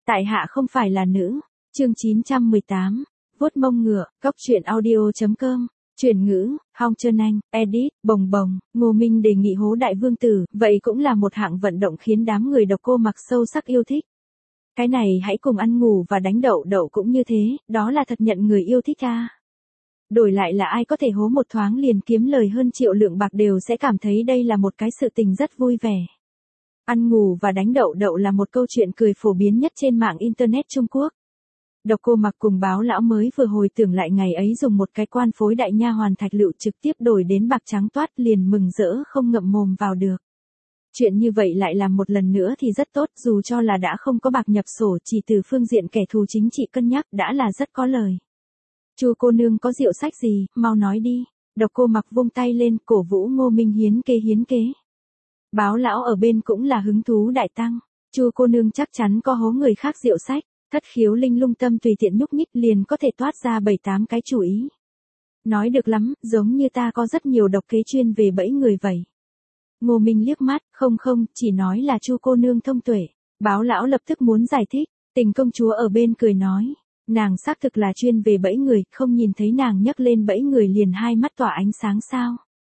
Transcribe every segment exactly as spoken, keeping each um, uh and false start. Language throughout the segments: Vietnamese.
Tại hạ không phải là nữ. Chương chín trăm mười tám. Vuốt mông ngựa, góc truyện audio.com. Chuyển ngữ, Hong Trân Anh, edit, bồng bồng, Ngô Minh đề nghị hố đại vương tử, vậy cũng là một hạng vận động khiến đám người độc cô mặc sâu sắc yêu thích. Cái này hãy cùng ăn ngủ và đánh đậu đậu cũng như thế, đó là thật nhận người yêu thích à. Đổi lại là ai có thể hố một thoáng liền kiếm lời hơn triệu lượng bạc đều sẽ cảm thấy đây là một cái sự tình rất vui vẻ. Ăn ngủ và đánh đậu đậu là một câu chuyện cười phổ biến nhất trên mạng Internet Trung Quốc. Độc cô mặc cùng báo lão mới vừa hồi tưởng lại ngày ấy dùng một cái quan phối đại nha hoàn thạch lựu trực tiếp đổi đến bạc trắng toát liền mừng rỡ không ngậm mồm vào được. Chuyện như vậy lại làm một lần nữa thì rất tốt, dù cho là đã không có bạc nhập sổ, chỉ từ phương diện kẻ thù chính trị cân nhắc đã là rất có lời. Chu cô nương có rượu sách gì, mau nói đi. Độc cô mặc vung tay lên, cổ vũ Ngô Minh hiến kế hiến kế. Báo lão ở bên cũng là hứng thú đại tăng. Chu cô nương chắc chắn có hố người khác rượu sách. Thất khiếu linh lung tâm tùy tiện nhúc nhích liền có thể toát ra bảy tám cái chủ ý. Nói được lắm, giống như ta có rất nhiều độc kế chuyên về bẫy người vậy. Ngô Minh liếc mắt, không không, chỉ nói là Chu cô nương thông tuệ. Báo lão lập tức muốn giải thích, Tình công chúa ở bên cười nói, nàng xác thực là chuyên về bẫy người, không nhìn thấy nàng nhấc lên bẫy người liền hai mắt tỏa ánh sáng sao.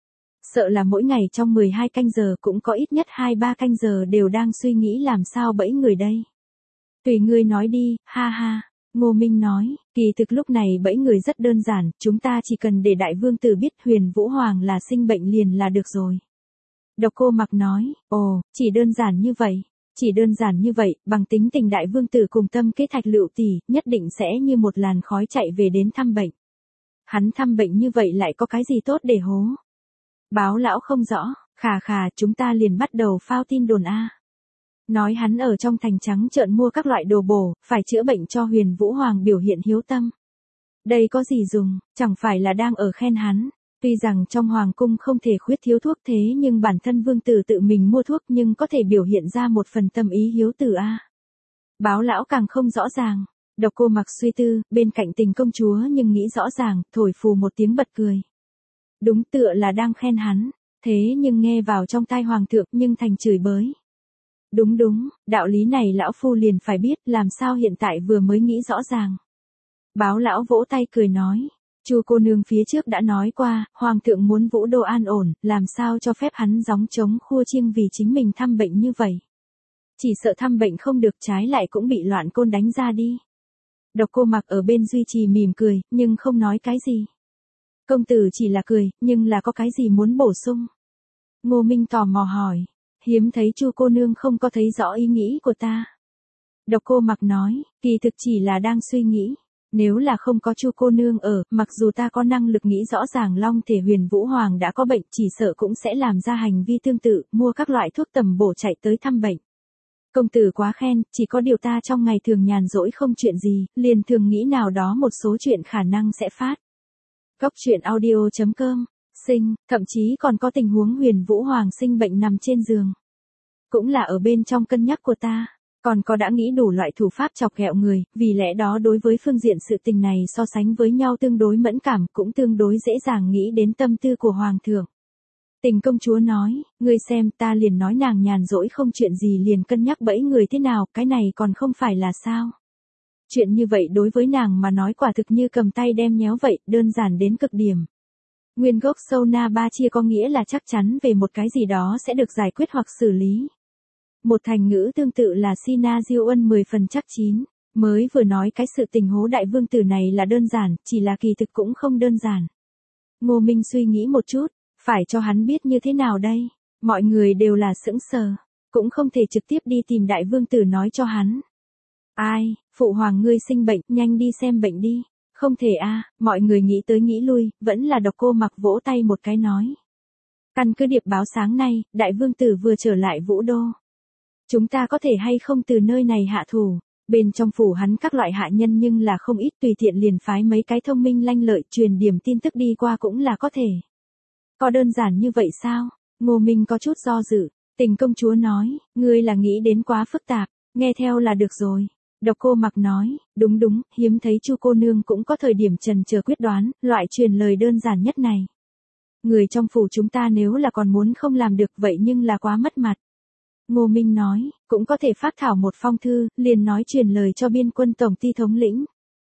Sợ là mỗi ngày trong mười hai canh giờ cũng có ít nhất hai ba canh giờ đều đang suy nghĩ làm sao bẫy người đây. Tùy ngươi nói đi, ha ha. Ngô Minh nói, kỳ thực lúc này bẫy người rất đơn giản, chúng ta chỉ cần để đại vương tử biết Huyền Vũ Hoàng là sinh bệnh liền là được rồi. Độc cô mặc nói, ồ, chỉ đơn giản như vậy, chỉ đơn giản như vậy, bằng tính tình đại vương tử cùng tâm kế thạch lựu tỷ, nhất định sẽ như một làn khói chạy về đến thăm bệnh. Hắn thăm bệnh như vậy lại có cái gì tốt để hố? Báo lão không rõ, khà khà, chúng ta liền bắt đầu phao tin đồn a. Nói hắn ở trong thành trắng trợn mua các loại đồ bổ, phải chữa bệnh cho Huyền Vũ Hoàng biểu hiện hiếu tâm. Đây có gì dùng, chẳng phải là đang ở khen hắn. Tuy rằng trong hoàng cung không thể khuyết thiếu thuốc thế nhưng bản thân vương tử tự mình mua thuốc nhưng có thể biểu hiện ra một phần tâm ý hiếu tử a. Báo lão càng không rõ ràng. Độc cô mặc suy tư, bên cạnh Tình công chúa nhưng nghĩ rõ ràng, thổi phù một tiếng bật cười. Đúng tựa là đang khen hắn, thế nhưng nghe vào trong tai hoàng thượng nhưng thành chửi bới. Đúng đúng, đạo lý này lão phu liền phải biết, làm sao hiện tại vừa mới nghĩ rõ ràng. Báo lão vỗ tay cười nói, Chu cô nương phía trước đã nói qua, hoàng thượng muốn Vũ Đô an ổn, làm sao cho phép hắn gióng trống khua chiêng vì chính mình thăm bệnh như vậy. Chỉ sợ thăm bệnh không được, trái lại cũng bị loạn côn đánh ra đi. Độc cô mặc ở bên duy trì mỉm cười, nhưng không nói cái gì. Công tử chỉ là cười, nhưng là có cái gì muốn bổ sung. Ngô Minh tò mò hỏi, hiếm thấy Chu cô nương không có thấy rõ ý nghĩ của ta. Độc cô mặc nói, kỳ thực chỉ là đang suy nghĩ. Nếu là không có Chu cô nương ở, mặc dù ta có năng lực nghĩ rõ ràng Long thể Huyền Vũ Hoàng đã có bệnh, chỉ sợ cũng sẽ làm ra hành vi tương tự, mua các loại thuốc tầm bổ chạy tới thăm bệnh. Công tử quá khen, chỉ có điều ta trong ngày thường nhàn rỗi không chuyện gì, liền thường nghĩ nào đó một số chuyện khả năng sẽ phát. Góc truyện audio.com, sinh, thậm chí còn có tình huống Huyền Vũ Hoàng sinh bệnh nằm trên giường. Cũng là ở bên trong cân nhắc của ta. Còn có đã nghĩ đủ loại thủ pháp chọc ghẹo người, vì lẽ đó đối với phương diện sự tình này so sánh với nhau tương đối mẫn cảm, cũng tương đối dễ dàng nghĩ đến tâm tư của hoàng thượng. Tình công chúa nói, ngươi xem ta liền nói nàng nhàn rỗi không chuyện gì liền cân nhắc bẫy người thế nào, cái này còn không phải là sao. Chuyện như vậy đối với nàng mà nói quả thực như cầm tay đem nhéo vậy, đơn giản đến cực điểm. Nguyên gốc sâu na ba chia có nghĩa là chắc chắn về một cái gì đó sẽ được giải quyết hoặc xử lý. Một thành ngữ tương tự là Sina Diêu Ân mười phần chắc chín, mới vừa nói cái sự tình hố đại vương tử này là đơn giản, chỉ là kỳ thực cũng không đơn giản. Ngô Minh suy nghĩ một chút, phải cho hắn biết như thế nào đây, mọi người đều là sững sờ, cũng không thể trực tiếp đi tìm đại vương tử nói cho hắn. Ai, phụ hoàng ngươi sinh bệnh, nhanh đi xem bệnh đi, không thể a, mọi người nghĩ tới nghĩ lui, vẫn là độc cô mặc vỗ tay một cái nói. Căn cứ điệp báo sáng nay, đại vương tử vừa trở lại Vũ Đô. Chúng ta có thể hay không từ nơi này hạ thủ, bên trong phủ hắn các loại hạ nhân nhưng là không ít, tùy tiện liền phái mấy cái thông minh lanh lợi truyền điểm tin tức đi qua cũng là có thể. Có đơn giản như vậy sao? Ngô Minh có chút do dự, Tình công chúa nói, ngươi là nghĩ đến quá phức tạp, nghe theo là được rồi. Độc cô mặc nói, đúng đúng, hiếm thấy Chu cô nương cũng có thời điểm trần chờ quyết đoán, loại truyền lời đơn giản nhất này. Người trong phủ chúng ta nếu là còn muốn không làm được vậy nhưng là quá mất mặt. Ngô Minh nói, cũng có thể phát thảo một phong thư, liền nói truyền lời cho biên quân tổng ty thống lĩnh.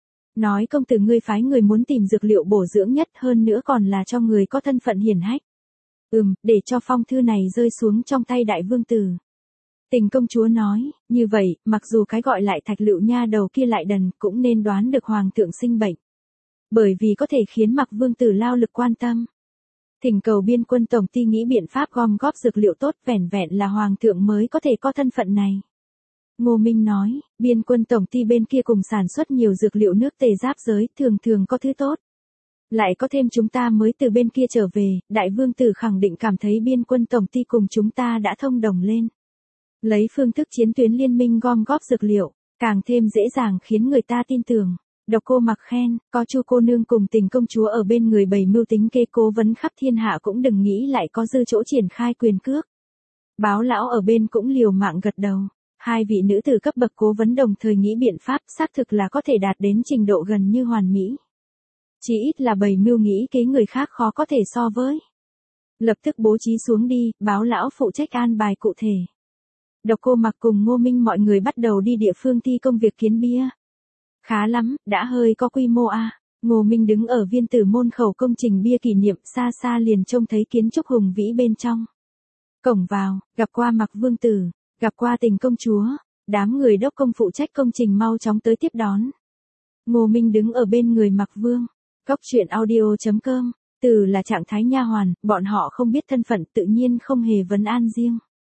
Nói công tử ngươi phái người muốn tìm dược liệu bổ dưỡng nhất, hơn nữa còn là cho người có thân phận hiển hách. Ừm, để cho phong thư này rơi xuống trong tay đại vương tử. Tình công chúa nói, như vậy, mặc dù cái gọi lại Thạch Lựu nha đầu kia lại đần, cũng nên đoán được hoàng thượng sinh bệnh. Bởi vì có thể khiến Mặc vương tử lao lực quan tâm. Thỉnh cầu biên quân tổng ty nghĩ biện pháp gom góp dược liệu tốt, vẻn vẹn là hoàng thượng mới có thể có thân phận này. Ngô Minh nói, biên quân tổng ty bên kia cùng sản xuất nhiều dược liệu nước tề giáp giới, thường thường có thứ tốt. Lại có thêm chúng ta mới từ bên kia trở về, đại vương tử khẳng định cảm thấy biên quân tổng ty cùng chúng ta đã thông đồng lên. Lấy phương thức chiến tuyến liên minh gom góp dược liệu, càng thêm dễ dàng khiến người ta tin tưởng. Độc Cô Mặc khen, có Chu cô nương cùng Tình công chúa ở bên người bày mưu tính kế cố vấn khắp thiên hạ cũng đừng nghĩ lại có dư chỗ triển khai quyền cước. Báo lão ở bên cũng liều mạng gật đầu. Hai vị nữ tử cấp bậc cố vấn đồng thời nghĩ biện pháp, xác thực là có thể đạt đến trình độ gần như hoàn mỹ. Chỉ ít là bày mưu nghĩ kế người khác khó có thể so với. Lập tức bố trí xuống đi, báo lão phụ trách an bài cụ thể. Độc Cô Mặc cùng Ngô Minh mọi người bắt đầu đi địa phương thi công việc kiến bia. Khá lắm, đã hơi có quy mô a. À. Ngô Minh đứng ở viên tử môn khẩu công trình bia kỷ niệm, xa xa liền trông thấy kiến trúc hùng vĩ bên trong. Cổng vào, gặp qua Mặc vương tử, gặp qua Tình công chúa, đám người đốc công phụ trách công trình mau chóng tới tiếp đón. Ngô Minh đứng ở bên người Mặc vương. Cóc truyện audio chấm com, từ là trạng thái nha hoàn, bọn họ không biết thân phận tự nhiên không hề vấn an riêng.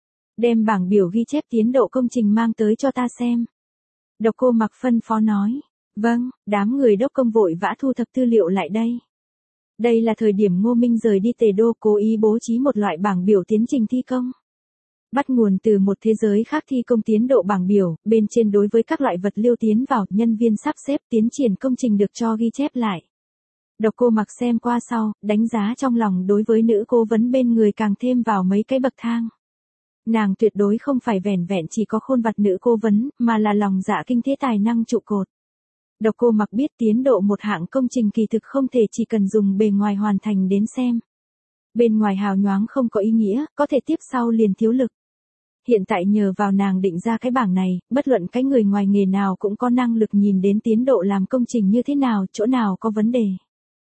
Đem bảng biểu ghi chép tiến độ công trình mang tới cho ta xem. Độc Cô Mặc phân phó nói. Vâng, đám người đốc công vội vã thu thập tư liệu lại đây. Đây là thời điểm Ngô Minh rời đi Tề Đô cố ý bố trí một loại bảng biểu tiến trình thi công. Bắt nguồn từ một thế giới khác thi công tiến độ bảng biểu, bên trên đối với các loại vật liệu tiến vào, nhân viên sắp xếp tiến triển công trình được cho ghi chép lại. Độc Cô Mặc xem qua sau, đánh giá trong lòng đối với nữ cố vấn bên người càng thêm vào mấy cái bậc thang. Nàng tuyệt đối không phải vẻn vẹn chỉ có khôn vặt nữ cố vấn, mà là lòng dạ kinh thế tài năng trụ cột. Độc Cô Mặc biết tiến độ một hạng công trình kỳ thực không thể chỉ cần dùng bề ngoài hoàn thành đến xem. Bên ngoài hào nhoáng không có ý nghĩa, có thể tiếp sau liền thiếu lực. Hiện tại nhờ vào nàng định ra cái bảng này, bất luận cái người ngoài nghề nào cũng có năng lực nhìn đến tiến độ làm công trình như thế nào, chỗ nào có vấn đề.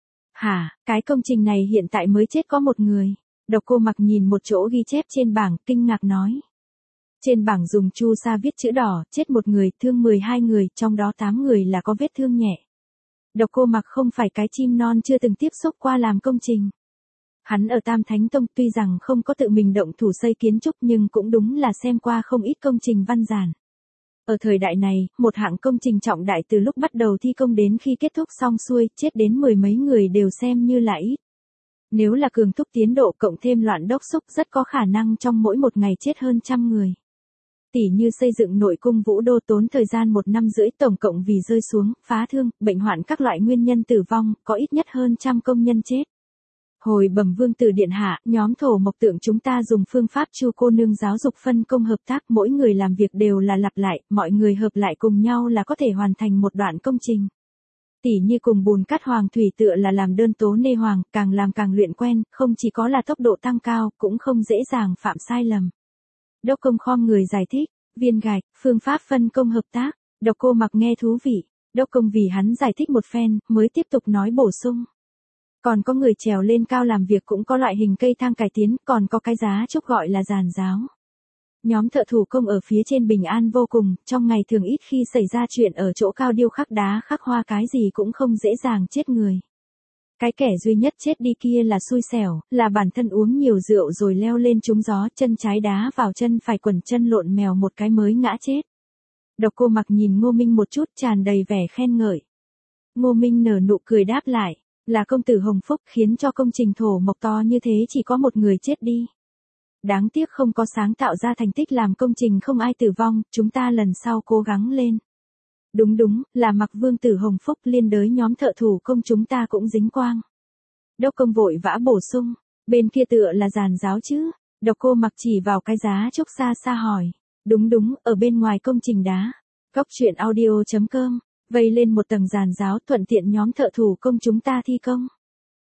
Hả, cái công trình này hiện tại mới chết có một người. Độc Cô Mặc nhìn một chỗ ghi chép trên bảng, kinh ngạc nói. Trên bảng dùng chu sa viết chữ đỏ, chết một người, thương mười hai người, trong đó tám người là có vết thương nhẹ. Độc Cô Mặc không phải cái chim non chưa từng tiếp xúc qua làm công trình. Hắn ở Tam Thánh Tông tuy rằng không có tự mình động thủ xây kiến trúc nhưng cũng đúng là xem qua không ít công trình văn giản. Ở thời đại này, một hạng công trình trọng đại từ lúc bắt đầu thi công đến khi kết thúc xong xuôi, chết đến mười mấy người đều xem như là ít. Nếu là cường thúc tiến độ cộng thêm loạn đốc xúc rất có khả năng trong mỗi một ngày chết hơn trăm người. Tỷ như xây dựng nội cung Vũ Đô tốn thời gian một năm rưỡi tổng cộng vì rơi xuống, phá thương, bệnh hoạn các loại nguyên nhân tử vong, có ít nhất hơn trăm công nhân chết. Hồi bẩm vương tử điện hạ, nhóm thổ mộc tượng chúng ta dùng phương pháp Chu cô nương giáo dục phân công hợp tác, mỗi người làm việc đều là lặp lại, mọi người hợp lại cùng nhau là có thể hoàn thành một đoạn công trình. Tỷ như cùng bùn cát hoàng thủy tựa là làm đơn tố nê hoàng, càng làm càng luyện quen, không chỉ có là tốc độ tăng cao, cũng không dễ dàng phạm sai lầm. Đốc công khom người giải thích, viên gạch, phương pháp phân công hợp tác. Độc Cô Mặc nghe thú vị, đốc công vì hắn giải thích một phen, mới tiếp tục nói bổ sung. Còn có người trèo lên cao làm việc cũng có loại hình cây thang cải tiến, còn có cái giá trúc gọi là giàn giáo. Nhóm thợ thủ công ở phía trên bình an vô cùng, trong ngày thường ít khi xảy ra chuyện ở chỗ cao điêu khắc đá khắc hoa cái gì cũng không dễ dàng chết người. Cái kẻ duy nhất chết đi kia là xui xẻo, là bản thân uống nhiều rượu rồi leo lên trúng gió, chân trái đá vào chân phải quần chân lộn mèo một cái mới ngã chết. Độc Cô Mặc nhìn Ngô Minh một chút tràn đầy vẻ khen ngợi. Ngô Minh nở nụ cười đáp lại, là công tử Hồng Phúc khiến cho công trình thổ mộc to như thế chỉ có một người chết đi. Đáng tiếc không có sáng tạo ra thành tích làm công trình không ai tử vong, chúng ta lần sau cố gắng lên. Đúng đúng, là Mặc vương tử Hồng Phúc liên đới nhóm thợ thủ công chúng ta cũng dính quang. Đốc công vội vã bổ sung, bên kia tựa là giàn giáo chứ. Độc Cô Mặc chỉ vào cái giá trúc xa xa hỏi. Đúng đúng, ở bên ngoài công trình đá. Cóc truyện audio chấm com, vây lên một tầng giàn giáo thuận tiện nhóm thợ thủ công chúng ta thi công.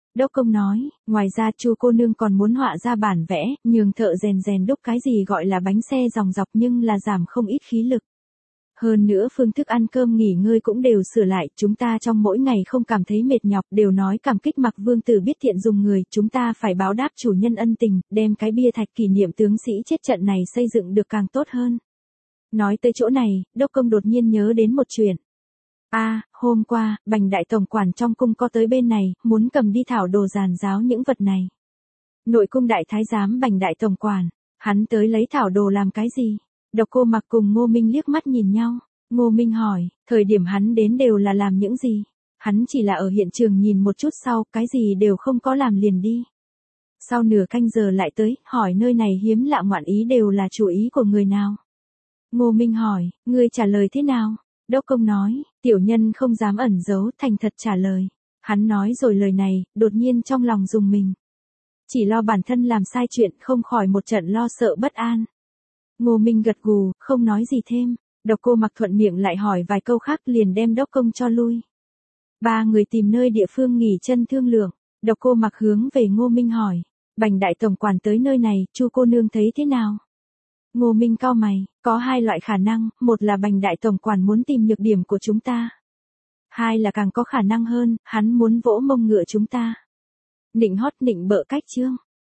Đốc công nói, ngoài ra Chu cô nương còn muốn họa ra bản vẽ, nhường thợ rèn rèn đúc cái gì gọi là bánh xe dòng dọc nhưng là giảm không ít khí lực. Hơn nữa phương thức ăn cơm nghỉ ngơi cũng đều sửa lại, chúng ta trong mỗi ngày không cảm thấy mệt nhọc, đều nói cảm kích Mạc Vương tử biết thiện dùng người, chúng ta phải báo đáp chủ nhân ân tình, đem cái bia thạch kỷ niệm tướng sĩ chết trận này xây dựng được càng tốt hơn. Nói tới chỗ này, Đốc công đột nhiên nhớ đến một chuyện. A, à, hôm qua, Bành đại tổng quản trong cung có tới bên này, muốn cầm đi thảo đồ giàn giáo những vật này. Nội cung đại thái giám Bành đại tổng quản, hắn tới lấy thảo đồ làm cái gì? Độc Cô Mặc cùng Ngô Minh liếc mắt nhìn nhau, Ngô Minh hỏi, thời điểm hắn đến đều là làm những gì? Hắn chỉ là ở hiện trường nhìn một chút sau, cái gì đều không có làm liền đi. Sau nửa canh giờ lại tới, hỏi nơi này hiếm lạ ngoạn ý đều là chủ ý của người nào? Ngô Minh hỏi, ngươi trả lời thế nào? Đốc công nói, tiểu nhân không dám ẩn giấu, thành thật trả lời. Hắn nói rồi lời này, đột nhiên trong lòng rùng mình. Chỉ lo bản thân làm sai chuyện, không khỏi một trận lo sợ bất an. Ngô Minh gật gù, không nói gì thêm. Độc Cô Mặc thuận miệng lại hỏi vài câu khác liền đem đốc công cho lui. Ba người tìm nơi địa phương nghỉ chân thương lượng. Độc Cô Mặc hướng về Ngô Minh hỏi, Bành đại tổng quản tới nơi này, Chu cô nương thấy thế nào? Ngô Minh cau mày, có hai loại khả năng, một là Bành đại tổng quản muốn tìm nhược điểm của chúng ta. Hai là càng có khả năng hơn, hắn muốn vỗ mông ngựa chúng ta. Nịnh hót nịnh bợ cách chương.